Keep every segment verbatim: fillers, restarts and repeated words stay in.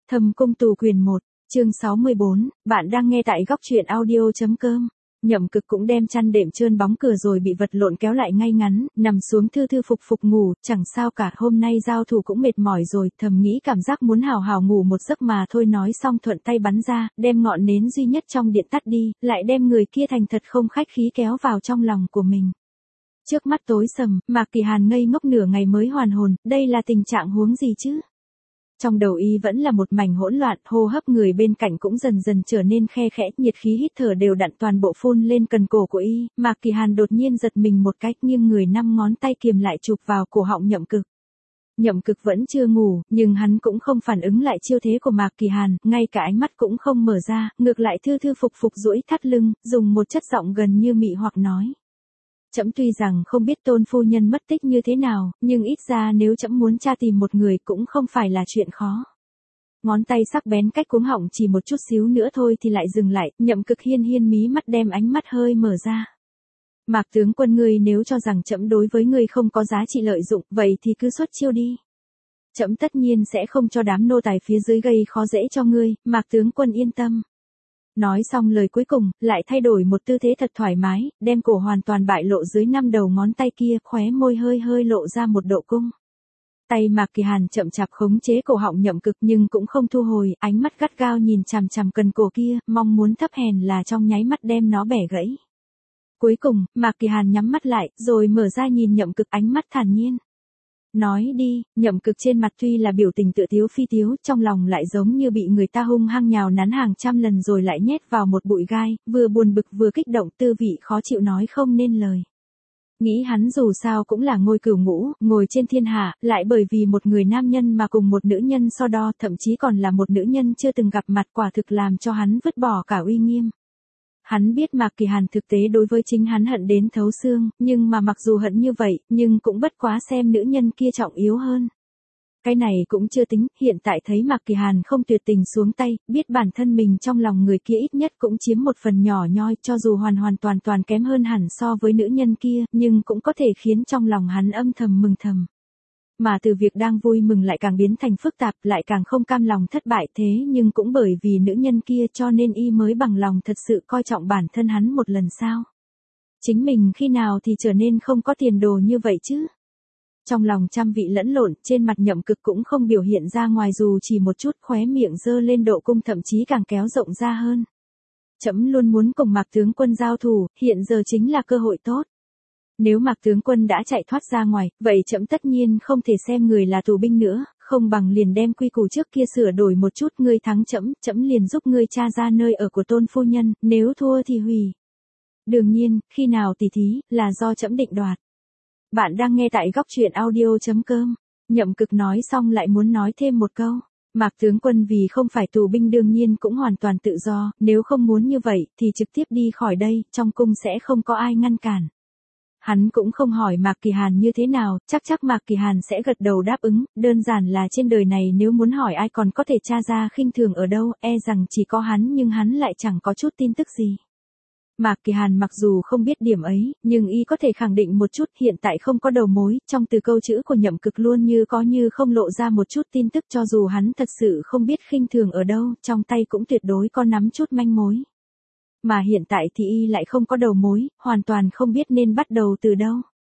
Thâm cung tù quyền một, chương sáu mươi bốn, bạn đang nghe tại góc truyện audio.com. Nhậm Cực cũng đem chăn đệm trơn bóng cửa rồi bị vật lộn kéo lại ngay ngắn, nằm xuống thư thư phục phục ngủ, chẳng sao cả, hôm nay giao thủ cũng mệt mỏi rồi, thầm nghĩ cảm giác muốn hào hào ngủ một giấc mà thôi, nói xong thuận tay bắn ra, đem ngọn nến duy nhất trong điện tắt đi, lại đem người kia thành thật không khách khí kéo vào trong lòng của mình. Trước mắt tối sầm, Mạc Kỳ Hàn ngây ngốc nửa ngày mới hoàn hồn, đây là tình trạng huống gì chứ? Trong đầu y vẫn là một mảnh hỗn loạn, hô hấp người bên cạnh cũng dần dần trở nên khe khẽ, nhiệt khí hít thở đều đặn toàn bộ phun lên cần cổ của y, Mạc Kỳ Hàn đột nhiên giật mình một cách, nghiêng người năm ngón tay kiềm lại chụp vào cổ họng Nhậm Cực. Nhậm Cực vẫn chưa ngủ, nhưng hắn cũng không phản ứng lại chiêu thế của Mạc Kỳ Hàn, ngay cả ánh mắt cũng không mở ra, ngược lại thư thư phục phục duỗi thắt lưng, dùng một chất giọng gần như mị hoặc nói. Trẫm tuy rằng không biết Tôn phu nhân mất tích như thế nào, nhưng ít ra nếu trẫm muốn tra tìm một người cũng không phải là chuyện khó. Ngón tay sắc bén cách cuống họng chỉ một chút xíu nữa thôi thì lại dừng lại, Nhậm Cực hiên hiên mí mắt đem ánh mắt hơi mở ra. Mạc tướng quân, ngươi nếu cho rằng trẫm đối với ngươi không có giá trị lợi dụng, vậy thì cứ xuất chiêu đi. Trẫm tất nhiên sẽ không cho đám nô tài phía dưới gây khó dễ cho ngươi, Mạc tướng quân yên tâm. Nói xong lời cuối cùng, lại thay đổi một tư thế thật thoải mái, đem cổ hoàn toàn bại lộ dưới năm đầu ngón tay kia, khóe môi hơi hơi lộ ra một độ cung. Tay Mạc Kỳ Hàn chậm chạp khống chế cổ họng Nhậm Cực nhưng cũng không thu hồi, ánh mắt gắt gao nhìn chằm chằm cần cổ kia, mong muốn thấp hèn là trong nháy mắt đem nó bẻ gãy. Cuối cùng, Mạc Kỳ Hàn nhắm mắt lại, rồi mở ra nhìn Nhậm Cực, ánh mắt thản nhiên. Nói đi, Nhậm Cực trên mặt tuy là biểu tình tự tiếu phi tiếu, trong lòng lại giống như bị người ta hung hăng nhào nắn hàng trăm lần rồi lại nhét vào một bụi gai, vừa buồn bực vừa kích động, tư vị khó chịu nói không nên lời. Nghĩ hắn dù sao cũng là ngôi cửu ngũ, ngồi trên thiên hạ, lại bởi vì một người nam nhân mà cùng một nữ nhân so đo, thậm chí còn là một nữ nhân chưa từng gặp mặt, quả thực làm cho hắn vứt bỏ cả uy nghiêm. Hắn biết Mạc Kỳ Hàn thực tế đối với chính hắn hận đến thấu xương, nhưng mà mặc dù hận như vậy, nhưng cũng bất quá xem nữ nhân kia trọng yếu hơn. Cái này cũng chưa tính, hiện tại thấy Mạc Kỳ Hàn không tuyệt tình xuống tay, biết bản thân mình trong lòng người kia ít nhất cũng chiếm một phần nhỏ nhoi, cho dù hoàn hoàn toàn toàn kém hơn hẳn so với nữ nhân kia, nhưng cũng có thể khiến trong lòng hắn âm thầm mừng thầm. Mà từ việc đang vui mừng lại càng biến thành phức tạp, lại càng không cam lòng thất bại, thế nhưng cũng bởi vì nữ nhân kia cho nên y mới bằng lòng thật sự coi trọng bản thân hắn một lần sao. Chính mình khi nào thì trở nên không có tiền đồ như vậy chứ. Trong lòng trăm vị lẫn lộn, trên mặt Nhậm Cực cũng không biểu hiện ra ngoài dù chỉ một chút, khóe miệng dơ lên độ cung thậm chí càng kéo rộng ra hơn. Trẫm luôn muốn cùng Mạc tướng quân giao thủ, hiện giờ chính là cơ hội tốt. Nếu Mạc tướng quân đã chạy thoát ra ngoài, vậy trẫm tất nhiên không thể xem người là tù binh nữa, không bằng liền đem quy củ trước kia sửa đổi một chút, ngươi thắng trẫm, trẫm liền giúp ngươi tra ra nơi ở của Tôn phu nhân, nếu thua thì hủy. Đương nhiên, khi nào tỉ thí, là do trẫm định đoạt. Bạn đang nghe tại góc truyện audio.com. Nhậm Cực nói xong lại muốn nói thêm một câu. Mạc tướng quân vì không phải tù binh đương nhiên cũng hoàn toàn tự do, nếu không muốn như vậy, thì trực tiếp đi khỏi đây, trong cung sẽ không có ai ngăn cản. Hắn cũng không hỏi Mạc Kỳ Hàn như thế nào, chắc chắc Mạc Kỳ Hàn sẽ gật đầu đáp ứng, đơn giản là trên đời này nếu muốn hỏi ai còn có thể tra ra khinh thường ở đâu, e rằng chỉ có hắn, nhưng hắn lại chẳng có chút tin tức gì. Mạc Kỳ Hàn mặc dù không biết điểm ấy, nhưng y có thể khẳng định một chút, hiện tại không có đầu mối, trong từ câu chữ của Nhậm Cực luôn như có như không lộ ra một chút tin tức, cho dù hắn thật sự không biết khinh thường ở đâu, trong tay cũng tuyệt đối có nắm chút manh mối. Mà hiện tại thì y lại không có đầu mối, hoàn toàn không biết nên bắt đầu từ đâu.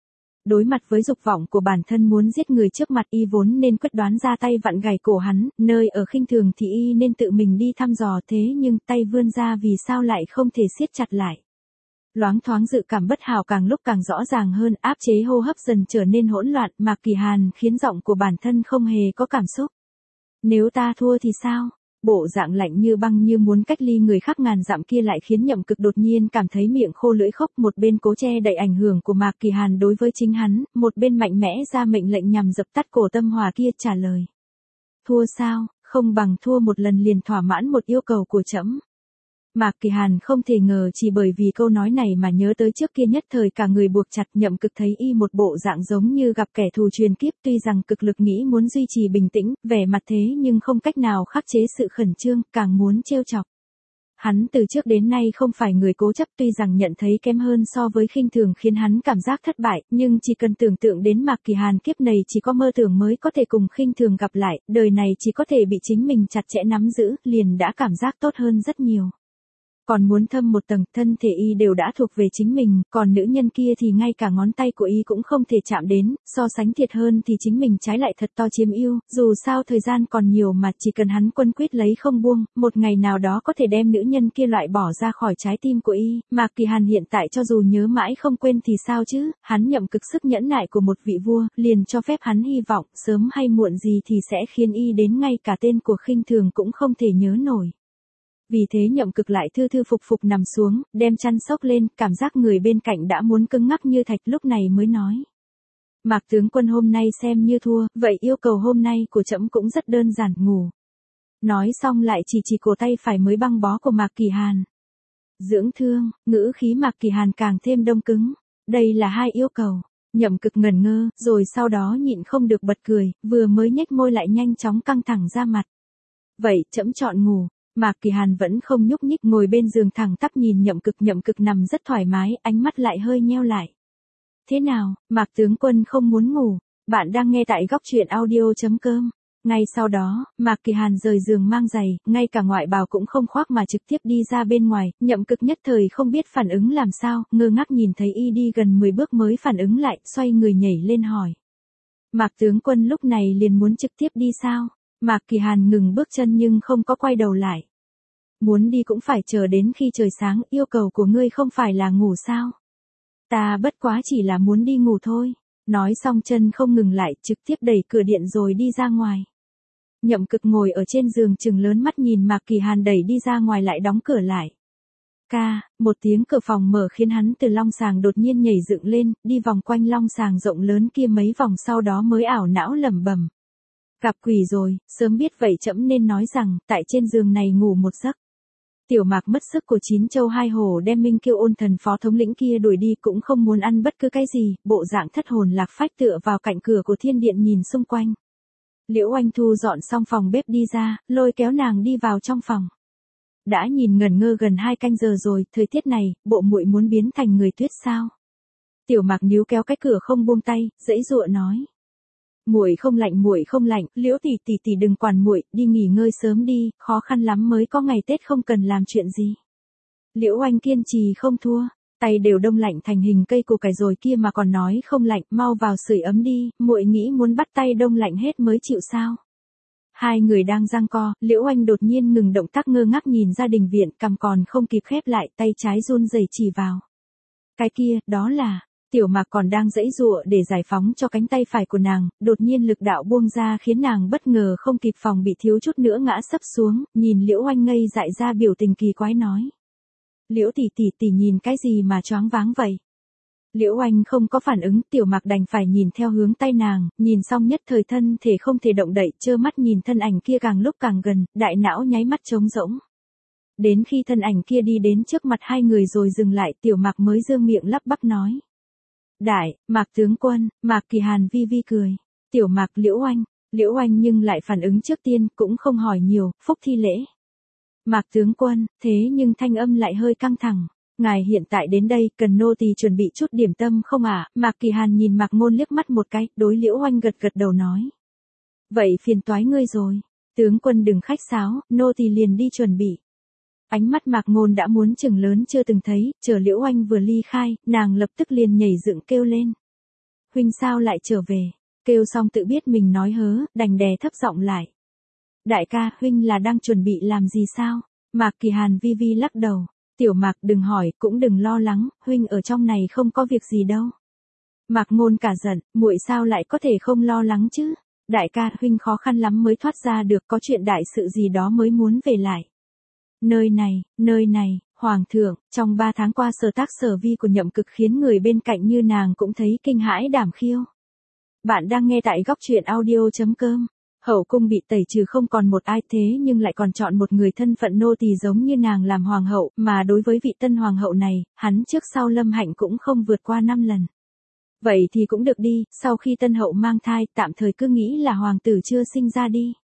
Đối mặt với dục vọng của bản thân muốn giết người trước mặt, y vốn nên quyết đoán ra tay vặn gảy cổ hắn, nơi ở khinh thường thì y nên tự mình đi thăm dò, thế nhưng tay vươn ra vì sao lại không thể siết chặt lại. Loáng thoáng dự cảm bất hảo càng lúc càng rõ ràng hơn, áp chế hô hấp dần trở nên hỗn loạn, Mạc Kỳ Hàn khiến giọng của bản thân không hề có cảm xúc. Nếu ta thua thì sao? Bộ dạng lạnh như băng như muốn cách ly người khác ngàn dặm kia lại khiến Nhậm Cực đột nhiên cảm thấy miệng khô lưỡi khốc, một bên cố che đậy ảnh hưởng của Mạc Kỳ Hàn đối với chính hắn, một bên mạnh mẽ ra mệnh lệnh nhằm dập tắt cổ tâm hòa kia, trả lời. Thua sao, không bằng thua một lần liền thỏa mãn một yêu cầu của trẫm. Mạc Kỳ Hàn không thể ngờ chỉ bởi vì câu nói này mà nhớ tới trước kia nhất thời cả người buộc chặt, Nhậm Cực thấy y một bộ dạng giống như gặp kẻ thù truyền kiếp, tuy rằng cực lực nghĩ muốn duy trì bình tĩnh, vẻ mặt thế nhưng không cách nào khắc chế sự khẩn trương, càng muốn trêu chọc. Hắn từ trước đến nay không phải người cố chấp, tuy rằng nhận thấy kém hơn so với khinh thường khiến hắn cảm giác thất bại, nhưng chỉ cần tưởng tượng đến Mạc Kỳ Hàn kiếp này chỉ có mơ tưởng mới có thể cùng khinh thường gặp lại, đời này chỉ có thể bị chính mình chặt chẽ nắm giữ, liền đã cảm giác tốt hơn rất nhiều. Còn muốn thâm một tầng, thân thể y đều đã thuộc về chính mình, còn nữ nhân kia thì ngay cả ngón tay của y cũng không thể chạm đến, so sánh thiệt hơn thì chính mình trái lại thật to chiếm ưu, dù sao thời gian còn nhiều mà chỉ cần hắn quân quyết lấy không buông, một ngày nào đó có thể đem nữ nhân kia loại bỏ ra khỏi trái tim của y. Mạc Kỳ Hàn hiện tại cho dù nhớ mãi không quên thì sao chứ, hắn nhậm cực sức nhẫn nại của một vị vua, liền cho phép hắn hy vọng, sớm hay muộn gì thì sẽ khiến y đến ngay cả tên của khinh thường cũng không thể nhớ nổi. Vì thế nhậm cực lại thư thư phục phục nằm xuống, đem chăn xốc lên, cảm giác người bên cạnh đã muốn cứng ngắc như thạch, lúc này mới nói. Mạc tướng quân hôm nay xem như thua, vậy yêu cầu hôm nay của trẫm cũng rất đơn giản, ngủ. Nói xong lại chỉ chỉ cổ tay phải mới băng bó của Mạc Kỳ Hàn. Dưỡng thương, ngữ khí Mạc Kỳ Hàn càng thêm đông cứng. Đây là hai yêu cầu. Nhậm cực ngẩn ngơ, rồi sau đó nhịn không được bật cười, vừa mới nhếch môi lại nhanh chóng căng thẳng ra mặt. Vậy, trẫm chọn ngủ. Mạc Kỳ Hàn vẫn không nhúc nhích, ngồi bên giường thẳng tắp nhìn nhậm cực, nhậm cực nằm rất thoải mái, ánh mắt lại hơi nheo lại. Thế nào, Mạc tướng quân không muốn ngủ? Bạn đang nghe tại góc truyện audio chấm com. Ngay sau đó, Mạc Kỳ Hàn rời giường mang giày, ngay cả ngoại bào cũng không khoác mà trực tiếp đi ra bên ngoài, nhậm cực nhất thời không biết phản ứng làm sao, ngơ ngác nhìn thấy y đi gần mười bước mới phản ứng lại, xoay người nhảy lên hỏi. Mạc tướng quân lúc này liền muốn trực tiếp đi sao? Mạc Kỳ Hàn ngừng bước chân nhưng không có quay đầu lại. Muốn đi cũng phải chờ đến khi trời sáng, yêu cầu của ngươi không phải là ngủ sao? Ta bất quá chỉ là muốn đi ngủ thôi. Nói xong chân không ngừng lại, trực tiếp đẩy cửa điện rồi đi ra ngoài. Nhậm cực ngồi ở trên giường trừng lớn mắt nhìn Mạc Kỳ Hàn đẩy đi ra ngoài lại đóng cửa lại. Ca, một tiếng cửa phòng mở khiến hắn từ long sàng đột nhiên nhảy dựng lên, đi vòng quanh long sàng rộng lớn kia mấy vòng sau đó mới ảo não lẩm bẩm. Gặp quỷ rồi, sớm biết vậy trẫm nên nói rằng, tại trên giường này ngủ một giấc. Tiểu Mạc mất sức của chín châu hai hổ đem Minh Kiêu Ôn thần phó thống lĩnh kia đuổi đi, cũng không muốn ăn bất cứ cái gì, bộ dạng thất hồn lạc phách tựa vào cạnh cửa của thiên điện nhìn xung quanh. Liễu Oanh Thu dọn xong phòng bếp đi ra, lôi kéo nàng đi vào trong phòng. Đã nhìn ngẩn ngơ gần hai canh giờ rồi, thời tiết này, bộ muội muốn biến thành người tuyết sao? Tiểu Mạc níu kéo cái cửa không buông tay, giãy giụa nói. Muội không lạnh, muội không lạnh, Liễu tỷ tỷ tỷ đừng quản muội, đi nghỉ ngơi sớm đi, khó khăn lắm mới có ngày Tết không cần làm chuyện gì. Liễu Oanh kiên trì không thua, tay đều đông lạnh thành hình cây củ cải rồi kia mà còn nói không lạnh, mau vào sưởi ấm đi, muội nghĩ muốn bắt tay đông lạnh hết mới chịu sao? Hai người đang giằng co, Liễu Oanh đột nhiên ngừng động tác, ngơ ngác nhìn ra đình viện, cằm còn không kịp khép lại, tay trái run rẩy chỉ vào. Cái kia, đó là. Tiểu Mạc còn đang giãy giụa để giải phóng cho cánh tay phải của nàng, đột nhiên lực đạo buông ra khiến nàng bất ngờ không kịp phòng bị thiếu chút nữa ngã sấp xuống, nhìn Liễu Oanh ngây dại ra biểu tình kỳ quái nói. Liễu tỷ tỷ tỷ nhìn cái gì mà choáng váng vậy? Liễu Oanh không có phản ứng, Tiểu Mạc đành phải nhìn theo hướng tay nàng, nhìn xong nhất thời thân thể không thể động đậy, trơ mắt nhìn thân ảnh kia càng lúc càng gần, đại não nháy mắt trống rỗng. Đến khi thân ảnh kia đi đến trước mặt hai người rồi dừng lại, Tiểu Mạc mới giương miệng lắp bắp nói. Đại, Mạc tướng quân. Mạc Kỳ Hàn vi vi cười. Tiểu Mạc, Liễu Oanh. Liễu Oanh nhưng lại phản ứng trước tiên, cũng không hỏi nhiều, phúc thi lễ. Mạc tướng quân, thế nhưng thanh âm lại hơi căng thẳng. Ngài hiện tại đến đây, cần nô tỳ chuẩn bị chút điểm tâm không ạ? À? Mạc Kỳ Hàn nhìn Mạc Ngôn liếc mắt một cái, đối Liễu Oanh gật gật đầu nói. Vậy phiền toái ngươi rồi. Tướng quân đừng khách sáo, nô tỳ liền đi chuẩn bị. Ánh mắt Mạc Ngôn đã muốn chừng lớn chưa từng thấy, chờ Liễu Oanh vừa ly khai, nàng lập tức liền nhảy dựng kêu lên. Huynh sao lại trở về? Kêu xong tự biết mình nói hớ, đành đè thấp giọng lại. Đại ca, huynh là đang chuẩn bị làm gì sao? Mạc Kỳ Hàn vi vi lắc đầu. Tiểu Mạc đừng hỏi, cũng đừng lo lắng, huynh ở trong này không có việc gì đâu. Mạc Ngôn cả giận, muội sao lại có thể không lo lắng chứ? Đại ca, huynh khó khăn lắm mới thoát ra được, có chuyện đại sự gì đó mới muốn về lại. Nơi này, nơi này, Hoàng thượng, trong ba tháng qua sở tác sở vi của nhậm cực khiến người bên cạnh như nàng cũng thấy kinh hãi đảm khiêu. Bạn đang nghe tại góc truyện audio chấm com. Hậu cung bị tẩy trừ không còn một ai thế nhưng lại còn chọn một người thân phận nô tỳ giống như nàng làm hoàng hậu, mà đối với vị tân hoàng hậu này, hắn trước sau Lâm Hạnh cũng không vượt qua năm lần. Vậy thì cũng được đi, sau khi tân hậu mang thai, tạm thời cứ nghĩ là hoàng tử chưa sinh ra đi.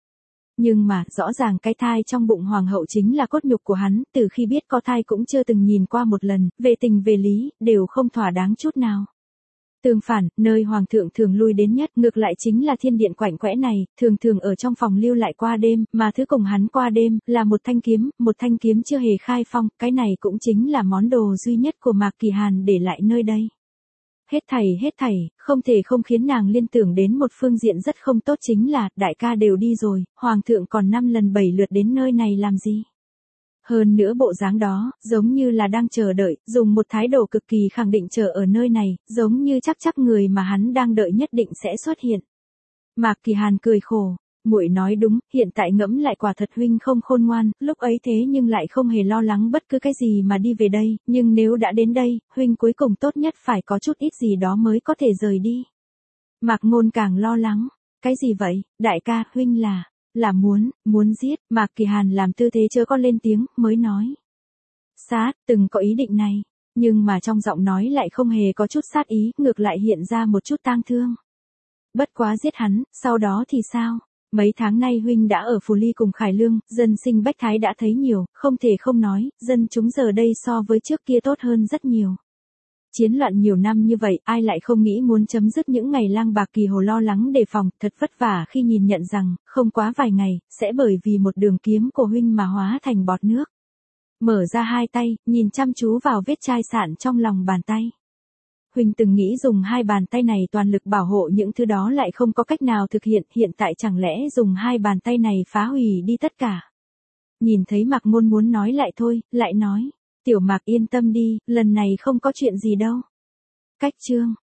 Nhưng mà, rõ ràng cái thai trong bụng hoàng hậu chính là cốt nhục của hắn, từ khi biết có thai cũng chưa từng nhìn qua một lần, về tình về lý, đều không thỏa đáng chút nào. Tương phản, nơi hoàng thượng thường lui đến nhất ngược lại chính là thiên điện quạnh quẽ này, thường thường ở trong phòng lưu lại qua đêm, mà thứ cùng hắn qua đêm, là một thanh kiếm, một thanh kiếm chưa hề khai phong, cái này cũng chính là món đồ duy nhất của Mạc Kỳ Hàn để lại nơi đây. Hết thảy hết thảy, không thể không khiến nàng liên tưởng đến một phương diện rất không tốt chính là, đại ca đều đi rồi, hoàng thượng còn năm lần bảy lượt đến nơi này làm gì. Hơn nữa bộ dáng đó, giống như là đang chờ đợi, dùng một thái độ cực kỳ khẳng định chờ ở nơi này, giống như chắc chắc người mà hắn đang đợi nhất định sẽ xuất hiện. Mạc Kỳ Hàn cười khổ, muội nói đúng, hiện tại ngẫm lại quả thật huynh không khôn ngoan, lúc ấy thế nhưng lại không hề lo lắng bất cứ cái gì mà đi về đây, nhưng nếu đã đến đây, huynh cuối cùng tốt nhất phải có chút ít gì đó mới có thể rời đi. Mạc Ngôn càng lo lắng, cái gì vậy, đại ca, huynh là... Là muốn, muốn giết, Mạc Kỳ Hàn làm tư thế chớ có lên tiếng, mới nói. Sát, từng có ý định này, nhưng mà trong giọng nói lại không hề có chút sát ý, ngược lại hiện ra một chút tang thương. Bất quá giết hắn, sau đó thì sao? Mấy tháng nay huynh đã ở Phù Ly cùng Khải Lương, dân sinh bách thái đã thấy nhiều, không thể không nói, dân chúng giờ đây so với trước kia tốt hơn rất nhiều. Chiến loạn nhiều năm như vậy, ai lại không nghĩ muốn chấm dứt những ngày lang bạc kỳ hồ lo lắng đề phòng, thật vất vả khi nhìn nhận rằng, không quá vài ngày, sẽ bởi vì một đường kiếm của huynh mà hóa thành bọt nước. Mở ra hai tay, nhìn chăm chú vào vết chai sạn trong lòng bàn tay. Huynh từng nghĩ dùng hai bàn tay này toàn lực bảo hộ những thứ đó lại không có cách nào thực hiện, hiện tại chẳng lẽ dùng hai bàn tay này phá hủy đi tất cả. Nhìn thấy Mạc Ngôn muốn nói lại thôi, lại nói. Tiểu Mạc yên tâm đi, lần này không có chuyện gì đâu. Cách chương